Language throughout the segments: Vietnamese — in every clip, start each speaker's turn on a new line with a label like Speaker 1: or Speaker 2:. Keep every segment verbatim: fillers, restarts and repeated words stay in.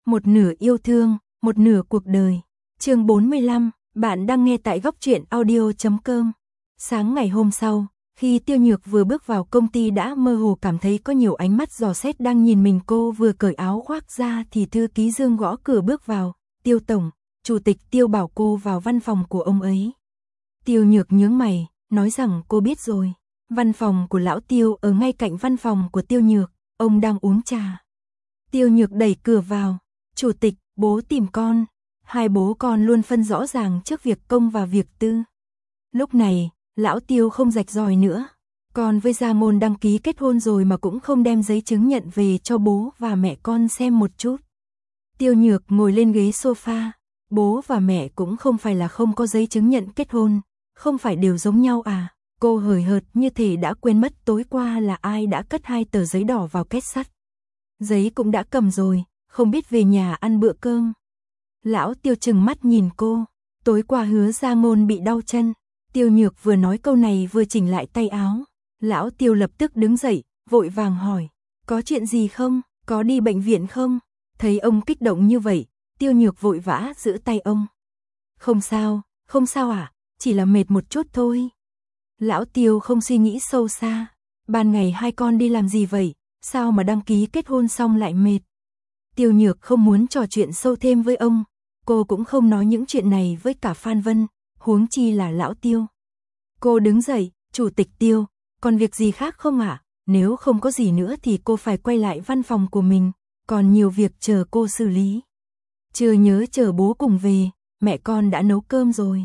Speaker 1: Một nửa yêu thương, một nửa cuộc đời. Chương bốn mươi lăm, bạn đang nghe tại góc truyện audio chấm com. Sáng ngày hôm sau, khi Tiêu Nhược vừa bước vào công ty đã mơ hồ cảm thấy có nhiều ánh mắt dò xét đang nhìn mình. Cô vừa cởi áo khoác ra thì thư ký Dương gõ cửa bước vào. Tiêu tổng, chủ tịch Tiêu bảo cô vào văn phòng của ông ấy. Tiêu Nhược nhướng mày, nói rằng cô biết rồi. Văn phòng của lão Tiêu ở ngay cạnh văn phòng của Tiêu Nhược, ông đang uống trà. Tiêu Nhược đẩy cửa vào. Chủ tịch, bố tìm con. Hai bố con luôn phân rõ ràng trước việc công và việc tư. Lúc này, lão Tiêu không rạch ròi nữa. Con với Gia Ngôn đăng ký kết hôn rồi mà cũng không đem giấy chứng nhận về cho bố và mẹ con xem một chút. Tiêu Nhược ngồi lên ghế sofa. Bố và mẹ cũng không phải là không có giấy chứng nhận kết hôn. Không phải đều giống nhau à? Cô hời hợt như thể đã quên mất tối qua là ai đã cất hai tờ giấy đỏ vào két sắt. Giấy cũng đã cầm rồi, không biết về nhà ăn bữa cơm. Lão Tiêu trừng mắt nhìn cô. Tối qua Hứa Gia Ngôn bị đau chân. Tiêu Nhược vừa nói câu này vừa chỉnh lại tay áo. Lão Tiêu lập tức đứng dậy, vội vàng hỏi. Có chuyện gì không? Có đi bệnh viện không? Thấy ông kích động như vậy, Tiêu Nhược vội vã giữ tay ông. Không sao, không sao à? Chỉ là mệt một chút thôi. Lão Tiêu không suy nghĩ sâu xa. Ban ngày hai con đi làm gì vậy? Sao mà đăng ký kết hôn xong lại mệt? Tiêu Nhược không muốn trò chuyện sâu thêm với ông. Cô cũng không nói những chuyện này với cả Phan Vân, huống chi là lão Tiêu. Cô đứng dậy, chủ tịch Tiêu, còn việc gì khác không ạ? À? Nếu không có gì nữa thì cô phải quay lại văn phòng của mình, còn nhiều việc chờ cô xử lý. Chưa nhớ chờ bố cùng về, mẹ con đã nấu cơm rồi.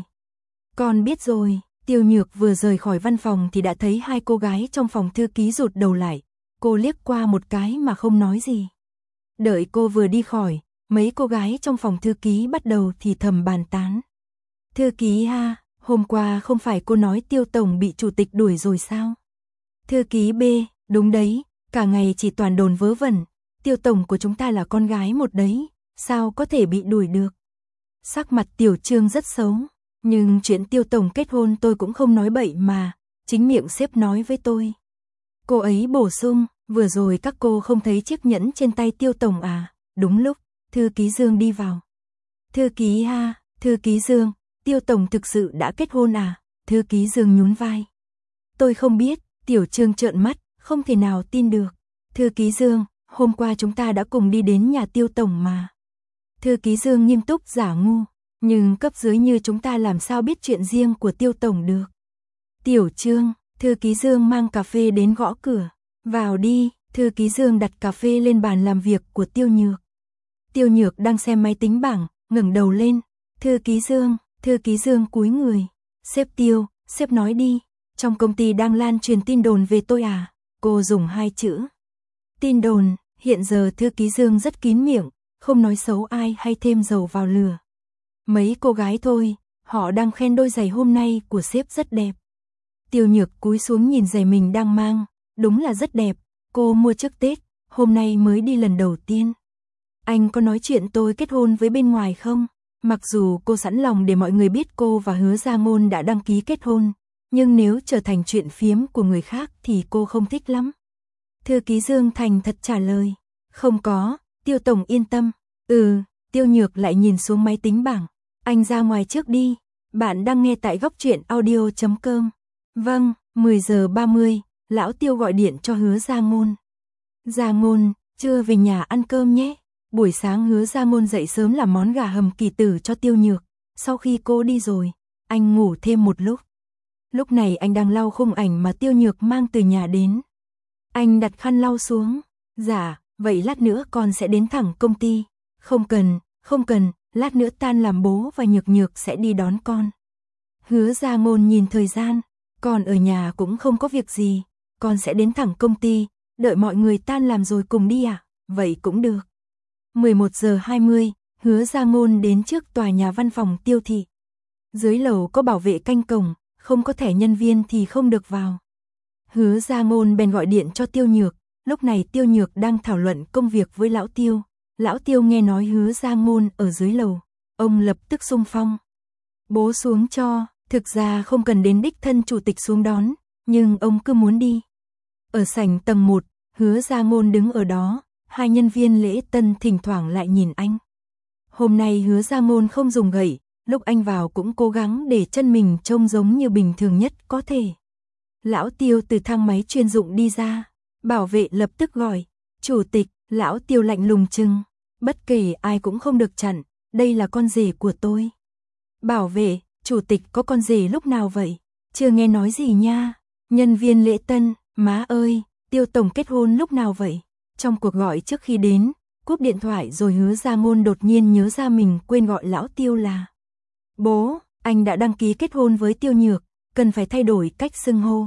Speaker 1: Con biết rồi. Tiêu Nhược vừa rời khỏi văn phòng thì đã thấy hai cô gái trong phòng thư ký rụt đầu lại. Cô liếc qua một cái mà không nói gì. Đợi cô vừa đi khỏi, mấy cô gái trong phòng thư ký bắt đầu thì thầm bàn tán. Thư ký ha, hôm qua không phải cô nói Tiêu tổng bị chủ tịch đuổi rồi sao? Thư ký B, đúng đấy, cả ngày chỉ toàn đồn vớ vẩn. Tiêu tổng của chúng ta là con gái một đấy, sao có thể bị đuổi được? Sắc mặt Tiểu Trương rất xấu. Nhưng chuyện Tiêu tổng kết hôn tôi cũng không nói bậy mà, chính miệng sếp nói với tôi. Cô ấy bổ sung, vừa rồi các cô không thấy chiếc nhẫn trên tay Tiêu tổng à? Đúng lúc, thư ký Dương đi vào. Thư ký ha, thư ký Dương, Tiêu tổng thực sự đã kết hôn à? Thư ký Dương nhún vai. Tôi không biết. Tiểu Trương trợn mắt, không thể nào tin được. Thư ký Dương, hôm qua chúng ta đã cùng đi đến nhà Tiêu tổng mà. Thư ký Dương nghiêm túc giả ngu. Nhưng cấp dưới như chúng ta làm sao biết chuyện riêng của Tiêu tổng được. Tiểu Trương, thư ký Dương mang cà phê đến gõ cửa. Vào đi, thư ký Dương đặt cà phê lên bàn làm việc của Tiêu Nhược. Tiêu Nhược đang xem máy tính bảng, ngẩng đầu lên. Thư ký Dương, thư ký Dương cúi người. Sếp Tiêu, sếp nói đi, trong công ty đang lan truyền tin đồn về tôi à? Cô dùng hai chữ. Tin đồn, hiện giờ thư ký Dương rất kín miệng, không nói xấu ai hay thêm dầu vào lửa. Mấy cô gái thôi, họ đang khen đôi giày hôm nay của sếp rất đẹp. Tiêu Nhược cúi xuống nhìn giày mình đang mang, đúng là rất đẹp, cô mua trước Tết, hôm nay mới đi lần đầu tiên. Anh có nói chuyện tôi kết hôn với bên ngoài không? Mặc dù cô sẵn lòng để mọi người biết cô và Hứa Gia Ngôn đã đăng ký kết hôn, nhưng nếu trở thành chuyện phiếm của người khác thì cô không thích lắm. Thư ký Dương thành thật trả lời, không có, Tiêu tổng yên tâm. Ừ, Tiêu Nhược lại nhìn xuống máy tính bảng. Anh ra ngoài trước đi, bạn đang nghe tại góc truyện audio chấm com. Vâng, mười giờ ba mươi, lão Tiêu gọi điện cho Hứa Gia Ngôn. Gia Ngôn, trưa về nhà ăn cơm nhé. Buổi sáng Hứa Gia Ngôn dậy sớm làm món gà hầm kỳ tử cho Tiêu Nhược. Sau khi cô đi rồi, anh ngủ thêm một lúc. Lúc này anh đang lau khung ảnh mà Tiêu Nhược mang từ nhà đến. Anh đặt khăn lau xuống. Dạ, vậy lát nữa con sẽ đến thẳng công ty. Không cần, không cần. Lát nữa tan làm bố và Nhược Nhược sẽ đi đón con. Hứa Gia Ngôn nhìn thời gian, con ở nhà cũng không có việc gì, con sẽ đến thẳng công ty, đợi mọi người tan làm rồi cùng đi à? Vậy cũng được. mười một giờ hai mươi, Hứa Gia Ngôn đến trước tòa nhà văn phòng Tiêu thị. Dưới lầu có bảo vệ canh cổng, không có thẻ nhân viên thì không được vào. Hứa Gia Ngôn bèn gọi điện cho Tiêu Nhược, lúc này Tiêu Nhược đang thảo luận công việc với lão Tiêu. Lão Tiêu nghe nói Hứa Gia Ngôn ở dưới lầu, ông lập tức xung phong. Bố xuống cho, thực ra không cần đến đích thân chủ tịch xuống đón, nhưng ông cứ muốn đi. Ở sảnh tầng một, Hứa Gia Ngôn đứng ở đó, Hai nhân viên lễ tân thỉnh thoảng lại nhìn anh. Hôm nay Hứa Gia Ngôn không dùng gậy, lúc anh vào cũng cố gắng để chân mình trông giống như bình thường nhất có thể. Lão Tiêu từ thang máy chuyên dụng đi ra, bảo vệ lập tức gọi, chủ tịch. Lão Tiêu lạnh lùng trừng, bất kể ai cũng không được chặn, đây là con rể của tôi. Bảo vệ, chủ tịch có con rể lúc nào vậy? Chưa nghe nói gì nha. Nhân viên lễ tân, má ơi, Tiêu tổng kết hôn lúc nào vậy? Trong cuộc gọi trước khi đến, cúp điện thoại rồi Hứa Gia Ngôn đột nhiên nhớ ra mình quên gọi lão Tiêu là bố, anh đã đăng ký kết hôn với Tiêu Nhược, cần phải thay đổi cách xưng hô.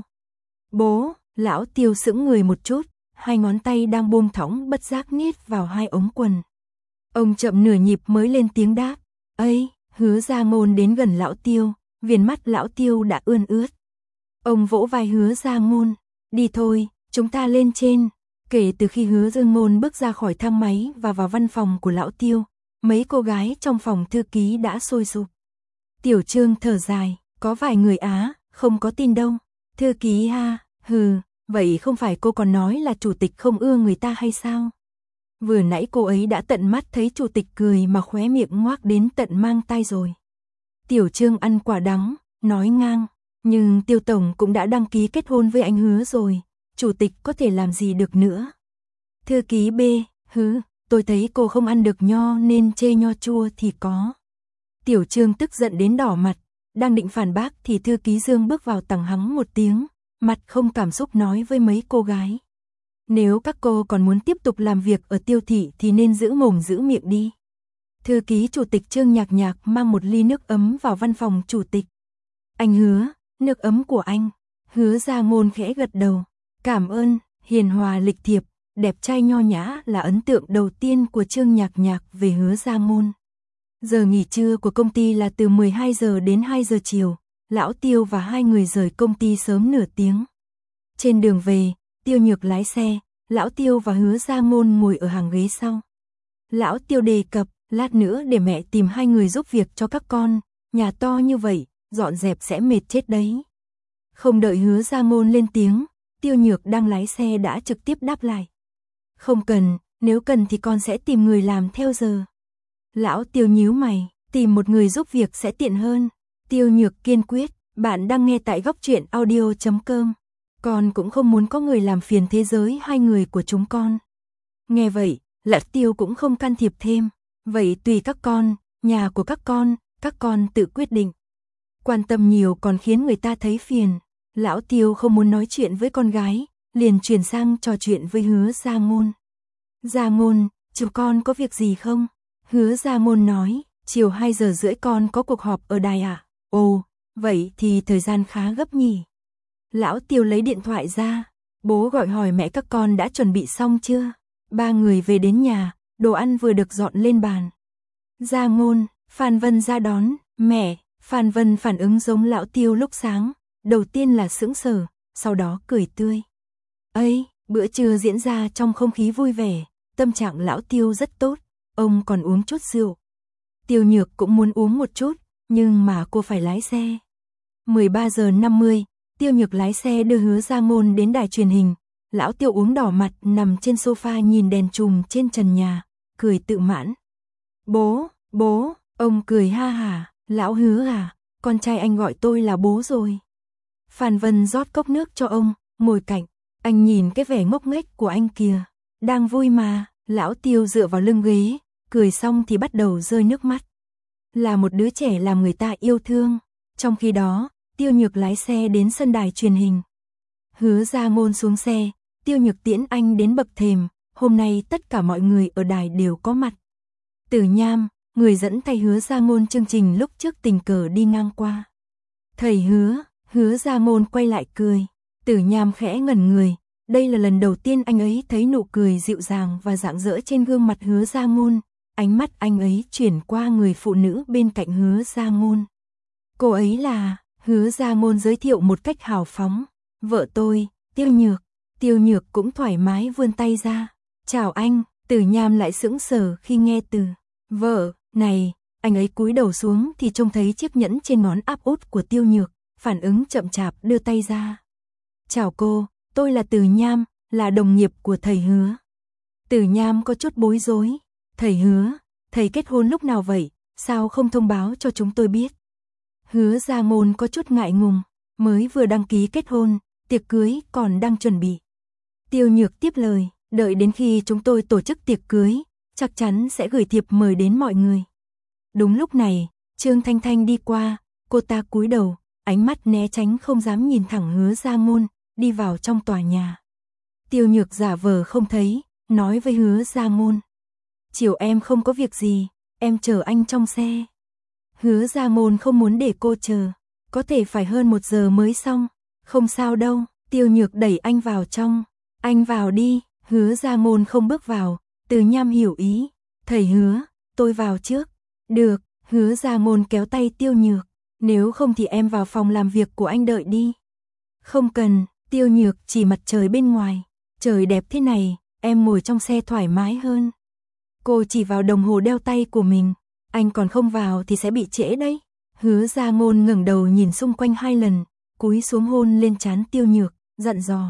Speaker 1: Bố, lão Tiêu sững người một chút, hai ngón tay đang buông thõng bất giác nhét vào hai ống quần. Ông chậm nửa nhịp mới lên tiếng đáp, "Ây." Hứa Gia Ngôn đến gần lão Tiêu, viền mắt lão Tiêu đã ươn ướt. Ông vỗ vai Hứa Gia Ngôn, "Đi thôi, chúng ta lên trên." Kể từ khi Hứa Gia Ngôn bước ra khỏi thang máy và vào văn phòng của lão Tiêu, mấy cô gái trong phòng thư ký đã sôi sục. Tiểu Trương thở dài, "Có vài người á, không có tin đâu." Thư ký ha, hừ, vậy không phải cô còn nói là chủ tịch không ưa người ta hay sao? Vừa nãy cô ấy đã tận mắt thấy chủ tịch cười mà khóe miệng ngoác đến tận mang tai rồi. Tiểu Trương ăn quả đắng, nói ngang, nhưng Tiêu tổng cũng đã đăng ký kết hôn với anh Hứa rồi, chủ tịch có thể làm gì được nữa. Thư ký B, hứ, tôi thấy cô không ăn được nho nên chê nho chua thì có. Tiểu Trương tức giận đến đỏ mặt, đang định phản bác thì thư ký Dương bước vào tằng hắng một tiếng, mặt không cảm xúc nói với mấy cô gái. Nếu các cô còn muốn tiếp tục làm việc ở Tiêu thị thì nên giữ mồm giữ miệng đi. Thư ký chủ tịch Trương Nhạc Nhạc mang một ly nước ấm vào văn phòng chủ tịch. Anh Hứa, nước ấm của anh. Hứa Gia Ngôn khẽ gật đầu. Cảm ơn, hiền hòa lịch thiệp, đẹp trai nho nhã là ấn tượng đầu tiên của Trương Nhạc Nhạc về Hứa Gia Ngôn. Giờ nghỉ trưa của công ty là từ mười hai giờ đến hai giờ chiều, lão Tiêu và hai người rời công ty sớm nửa tiếng. Trên đường về, Tiêu Nhược lái xe, lão Tiêu và Hứa Gia Ngôn ngồi ở hàng ghế sau. Lão Tiêu đề cập, lát nữa để mẹ tìm hai người giúp việc cho các con, nhà to như vậy, dọn dẹp sẽ mệt chết đấy. Không đợi Hứa Gia Ngôn lên tiếng, Tiêu Nhược đang lái xe đã trực tiếp đáp lại. Không cần, nếu cần thì con sẽ tìm người làm theo giờ. Lão Tiêu nhíu mày, tìm một người giúp việc sẽ tiện hơn. Tiêu Nhược kiên quyết, bạn đang nghe tại góc truyện audio chấm com. Con cũng không muốn có người làm phiền thế giới hai người của chúng con. Nghe vậy, Lão Tiêu cũng không can thiệp thêm. Vậy tùy các con, nhà của các con, các con tự quyết định. Quan tâm nhiều còn khiến người ta thấy phiền. Lão Tiêu không muốn nói chuyện với con gái, liền chuyển sang trò chuyện với Hứa Gia Ngôn. Gia Ngôn, chú con có việc gì không? Hứa Gia Ngôn nói, chiều hai giờ rưỡi con có cuộc họp ở đài ạ. À? Ồ, vậy thì thời gian khá gấp nhỉ. Lão Tiêu lấy điện thoại ra, bố gọi hỏi mẹ các con đã chuẩn bị xong chưa? Ba người về đến nhà, đồ ăn vừa được dọn lên bàn. Gia Ngôn, Phan Vân ra đón, mẹ. Phan Vân phản ứng giống lão Tiêu lúc sáng, đầu tiên là sững sờ, sau đó cười tươi. Ây, bữa trưa diễn ra trong không khí vui vẻ, tâm trạng lão Tiêu rất tốt, ông còn uống chút rượu. Tiêu Nhược cũng muốn uống một chút, nhưng mà cô phải lái xe. mười ba giờ năm mươi, Tiêu Nhược lái xe đưa Hứa Gia Ngôn đến đài truyền hình. Lão Tiêu uống đỏ mặt nằm trên sofa nhìn đèn chùm trên trần nhà, cười tự mãn. Bố, bố, ông cười ha hả, lão Hứa à, con trai anh gọi tôi là bố rồi. Phan Vân rót cốc nước cho ông, ngồi cạnh, anh nhìn cái vẻ ngốc nghếch của anh kìa, đang vui mà. Lão Tiêu dựa vào lưng ghế, cười xong thì bắt đầu rơi nước mắt. Là một đứa trẻ làm người ta yêu thương. Trong khi đó, Tiêu Nhược lái xe đến sân đài truyền hình. Hứa Gia Ngôn xuống xe, Tiêu Nhược tiễn anh đến bậc thềm, hôm nay tất cả mọi người ở đài đều có mặt. Tử Nham, người dẫn thay Hứa Gia Ngôn chương trình lúc trước tình cờ đi ngang qua. Thầy Hứa, Hứa Gia Ngôn quay lại cười, Tử Nham khẽ ngẩn người. Đây là lần đầu tiên anh ấy thấy nụ cười dịu dàng và rạng rỡ trên gương mặt Hứa Gia Ngôn, ánh mắt anh ấy chuyển qua người phụ nữ bên cạnh Hứa Gia Ngôn. Cô ấy là, Hứa Gia Ngôn giới thiệu một cách hào phóng, vợ tôi, Tiêu Nhược. Tiêu Nhược cũng thoải mái vươn tay ra. Chào anh. Tử Nham lại sững sờ khi nghe từ vợ này, anh ấy cúi đầu xuống thì trông thấy chiếc nhẫn trên ngón áp út của Tiêu Nhược, phản ứng chậm chạp đưa tay ra. Chào cô, tôi là Tử Nham, là đồng nghiệp của thầy Hứa. Tử Nham có chút bối rối. Thầy Hứa, thầy kết hôn lúc nào vậy, sao không thông báo cho chúng tôi biết? Hứa Gia Ngôn có chút ngại ngùng, mới vừa đăng ký kết hôn, tiệc cưới còn đang chuẩn bị. Tiêu Nhược tiếp lời, đợi đến khi chúng tôi tổ chức tiệc cưới, chắc chắn sẽ gửi thiệp mời đến mọi người. Đúng lúc này, Trương Thanh Thanh đi qua, cô ta cúi đầu, ánh mắt né tránh không dám nhìn thẳng Hứa Gia Ngôn, đi vào trong tòa nhà. Tiêu Nhược giả vờ không thấy, nói với Hứa Gia Ngôn. Chiều em không có việc gì, em chờ anh trong xe. Hứa Gia Ngôn không muốn để cô chờ, có thể phải hơn một giờ mới xong. Không sao đâu, Tiêu Nhược đẩy anh vào trong. Anh vào đi, Hứa Gia Ngôn không bước vào, Từ Nham hiểu ý. Thầy Hứa, tôi vào trước. Được, Hứa Gia Ngôn kéo tay Tiêu Nhược. Nếu không thì em vào phòng làm việc của anh đợi đi. Không cần, Tiêu Nhược chỉ mặt trời bên ngoài. Trời đẹp thế này, em ngồi trong xe thoải mái hơn. Cô chỉ vào đồng hồ đeo tay của mình. Anh còn không vào thì sẽ bị trễ đấy. Hứa Gia Ngôn ngẩng đầu nhìn xung quanh hai lần, cúi xuống hôn lên trán Tiêu Nhược, dặn dò.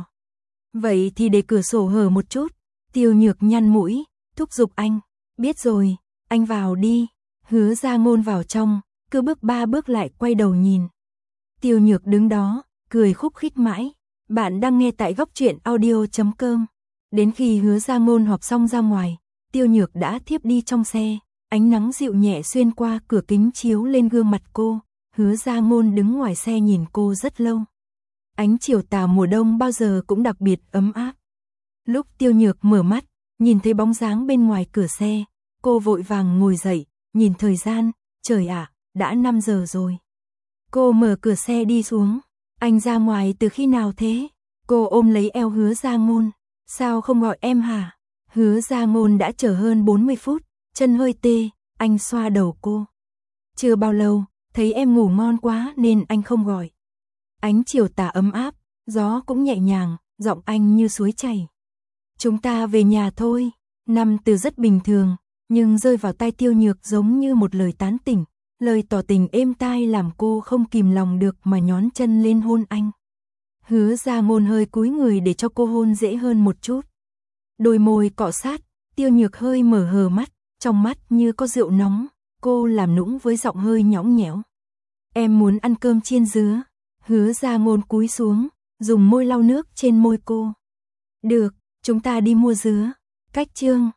Speaker 1: Vậy thì để cửa sổ hở một chút. Tiêu Nhược nhăn mũi, thúc giục anh. Biết rồi, anh vào đi. Hứa Gia Ngôn vào trong, cứ bước ba bước lại quay đầu nhìn. Tiêu Nhược đứng đó, cười khúc khích mãi. Bạn đang nghe tại góc truyện audio chấm com. Đến khi Hứa Gia Ngôn họp xong ra ngoài, Tiêu Nhược đã thiếp đi trong xe. Ánh nắng dịu nhẹ xuyên qua cửa kính chiếu lên gương mặt cô. Hứa Gia Ngôn đứng ngoài xe nhìn cô rất lâu. Ánh chiều tà mùa đông bao giờ cũng đặc biệt ấm áp. Lúc Tiêu Nhược mở mắt, nhìn thấy bóng dáng bên ngoài cửa xe, cô vội vàng ngồi dậy, nhìn thời gian, trời ạ, đã năm giờ rồi. Cô mở cửa xe đi xuống. Anh ra ngoài từ khi nào thế? Cô ôm lấy eo Hứa Gia Ngôn. Sao không gọi em hả? Hứa Gia Ngôn đã chờ hơn bốn mươi phút, chân hơi tê, anh xoa đầu cô. Chưa bao lâu, thấy em ngủ ngon quá nên anh không gọi. Ánh chiều tà ấm áp, gió cũng nhẹ nhàng, giọng anh như suối chảy. Chúng ta về nhà thôi. Năm từ rất bình thường, nhưng rơi vào tai Tiêu Nhược giống như một lời tán tỉnh. Lời tỏ tình êm tai làm cô không kìm lòng được mà nhón chân lên hôn anh. Hứa Gia Ngôn hơi cúi người để cho cô hôn dễ hơn một chút. Đôi môi cọ sát, Tiêu Nhược hơi mở hờ mắt, trong mắt như có rượu nóng. Cô làm nũng với giọng hơi nhõng nhẽo. Em muốn ăn cơm chiên dứa. Hứa Gia Ngôn cúi xuống, dùng môi lau nước trên môi cô. Được, chúng ta đi mua dứa. Cách Trương